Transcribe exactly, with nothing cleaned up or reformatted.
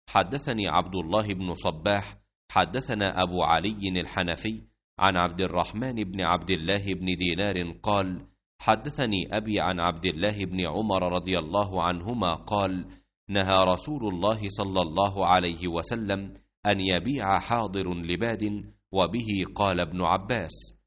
حدثني عبد الله بن صباح حدثنا أبو علي الحنفي عن عبد الرحمن بن عبد الله بن دينار قال حدثني أبي عن عبد الله بن عمر رضي الله عنهما قال نهى رسول الله صلى الله عليه وسلم أن يبيع حاضر لباد، وبه قال ابن عباس.